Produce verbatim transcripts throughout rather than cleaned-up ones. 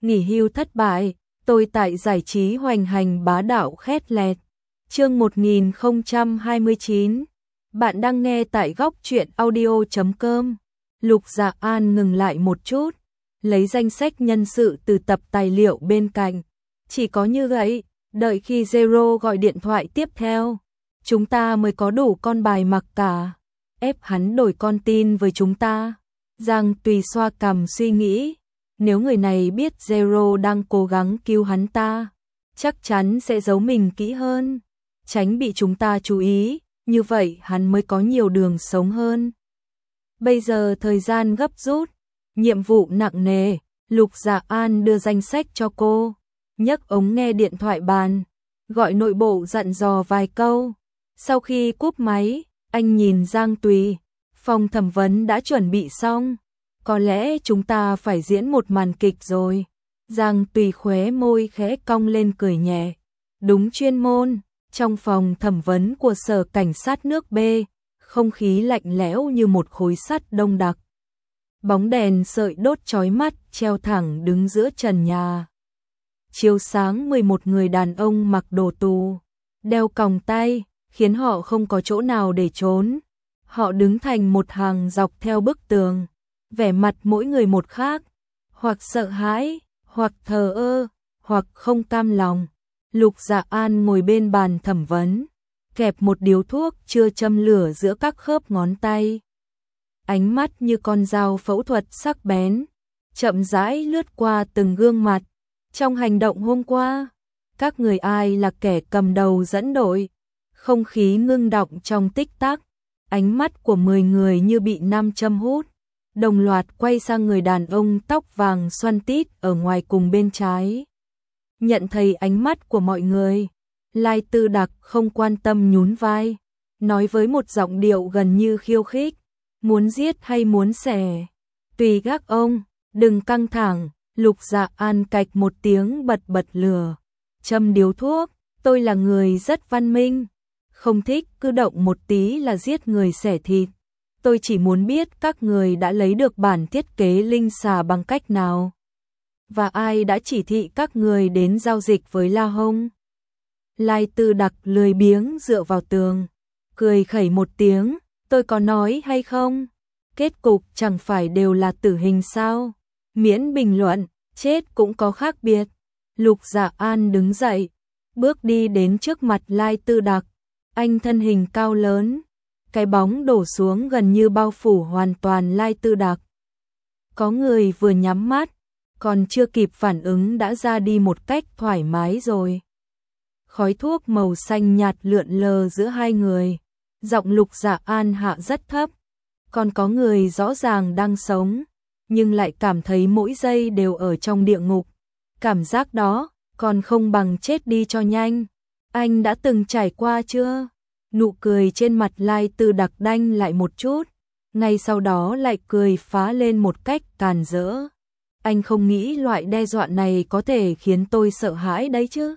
nghỉ hưu thất bại, tôi tại giải trí hoành hành bá đạo khét lẹt. Chương một nghìn không trăm hai mươi chín. Bạn đang nghe tại góc truyện audio chấm com. Lục Dạ An ngừng lại một chút, lấy danh sách nhân sự từ tập tài liệu bên cạnh. Chỉ có như vậy, đợi khi Zero gọi điện thoại tiếp theo, chúng ta mới có đủ con bài mặc cả. Ép hắn đổi con tin với chúng ta. Giang Tùy xoa cằm suy nghĩ, nếu người này biết Zero đang cố gắng cứu hắn ta, chắc chắn sẽ giấu mình kỹ hơn, tránh bị chúng ta chú ý, như vậy hắn mới có nhiều đường sống hơn. Bây giờ thời gian gấp rút, nhiệm vụ nặng nề, Lục Dạ An đưa danh sách cho cô, nhấc ống nghe điện thoại bàn, gọi nội bộ dặn dò vài câu. Sau khi cúp máy, anh nhìn Giang Tùy, phòng thẩm vấn đã chuẩn bị xong, có lẽ chúng ta phải diễn một màn kịch rồi. Giang Tùy khóe môi khẽ cong lên cười nhẹ. Đúng chuyên môn, trong phòng thẩm vấn của sở cảnh sát nước B, không khí lạnh lẽo như một khối sắt đông đặc. Bóng đèn sợi đốt chói mắt treo thẳng đứng giữa trần nhà. Chiếu sáng mười một người đàn ông mặc đồ tù, đeo còng tay, khiến họ không có chỗ nào để trốn. Họ đứng thành một hàng dọc theo bức tường, vẻ mặt mỗi người một khác, hoặc sợ hãi, hoặc thờ ơ, hoặc không cam lòng. Lục Dạ An ngồi bên bàn thẩm vấn, kẹp một điếu thuốc chưa châm lửa giữa các khớp ngón tay. Ánh mắt như con dao phẫu thuật sắc bén, chậm rãi lướt qua từng gương mặt. Trong hành động hôm qua, các người ai là kẻ cầm đầu dẫn đội? Không khí ngưng đọng trong tích tắc, ánh mắt của mười người như bị nam châm hút, đồng loạt quay sang người đàn ông tóc vàng xoăn tít ở ngoài cùng bên trái. Nhận thấy ánh mắt của mọi người, Lai Tư Đặc không quan tâm nhún vai, nói với một giọng điệu gần như khiêu khích, muốn giết hay muốn xẻ? Tùy các ông, đừng căng thẳng. Lục Dạ An cạch một tiếng bật bật lửa, châm điếu thuốc, tôi là người rất văn minh, không thích cứ động một tí là giết người xẻ thịt. Tôi chỉ muốn biết các người đã lấy được bản thiết kế linh xà bằng cách nào, và ai đã chỉ thị các người đến giao dịch với La Hông. Lai Tư Đặc lười biếng dựa vào tường, cười khẩy một tiếng, tôi có nói hay không? Kết cục chẳng phải đều là tử hình sao? Miễn bình luận, chết cũng có khác biệt. Lục Dạ An đứng dậy, bước đi đến trước mặt Lai Tư Đặc. Anh thân hình cao lớn, cái bóng đổ xuống gần như bao phủ hoàn toàn Lai Tư Đặc. Có người vừa nhắm mắt, còn chưa kịp phản ứng đã ra đi một cách thoải mái rồi. Khói thuốc màu xanh nhạt lượn lờ giữa hai người, giọng Lục Dạ An hạ rất thấp. Còn có người rõ ràng đang sống, nhưng lại cảm thấy mỗi giây đều ở trong địa ngục. Cảm giác đó còn không bằng chết đi cho nhanh. Anh đã từng trải qua chưa? Nụ cười trên mặt Lai Tư Đặc đanh lại một chút, ngay sau đó lại cười phá lên một cách càn rỡ. Anh không nghĩ loại đe dọa này có thể khiến tôi sợ hãi đấy chứ.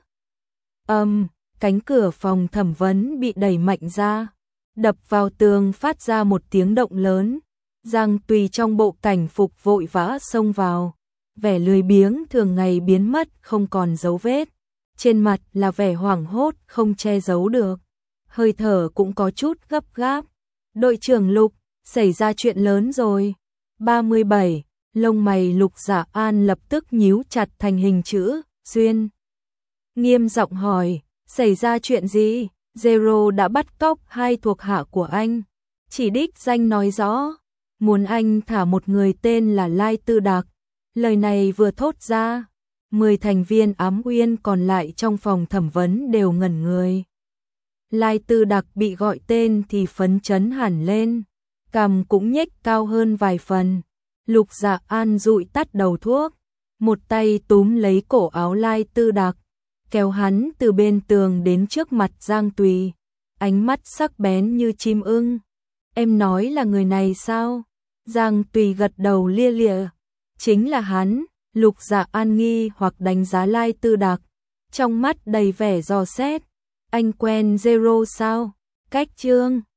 Âm, um, cánh cửa phòng thẩm vấn bị đẩy mạnh ra, đập vào tường phát ra một tiếng động lớn. Giang Tùy trong bộ cảnh phục vội vã xông vào, vẻ lười biếng thường ngày biến mất không còn dấu vết, trên mặt là vẻ hoảng hốt không che giấu được, hơi thở cũng có chút gấp gáp. Đội trưởng Lục, xảy ra chuyện lớn rồi. ba mươi bảy, lông mày Lục Dạ An lập tức nhíu chặt thành hình chữ xuyên. Nghiêm giọng hỏi, xảy ra chuyện gì? Zero đã bắt cóc hai thuộc hạ của anh, chỉ đích danh nói rõ muốn anh thả một người tên là Lai Tư Đặc. Lời này vừa thốt ra, mười thành viên ám uyên còn lại trong phòng thẩm vấn đều ngẩn người. Lai Tư Đặc bị gọi tên thì phấn chấn hẳn lên, cằm cũng nhếch cao hơn vài phần. Lục Dạ An dụi tắt đầu thuốc, một tay túm lấy cổ áo Lai Tư Đặc, kéo hắn từ bên tường đến trước mặt Giang Tùy, ánh mắt sắc bén như chim ưng. Em nói là người này sao? Giang Tùy gật đầu lia lịa. Chính là hắn. Lục Dạ An nghi hoặc đánh giá Lai Tư Đặc, trong mắt đầy vẻ dò xét. Anh quen Zero sao? Cách Trương,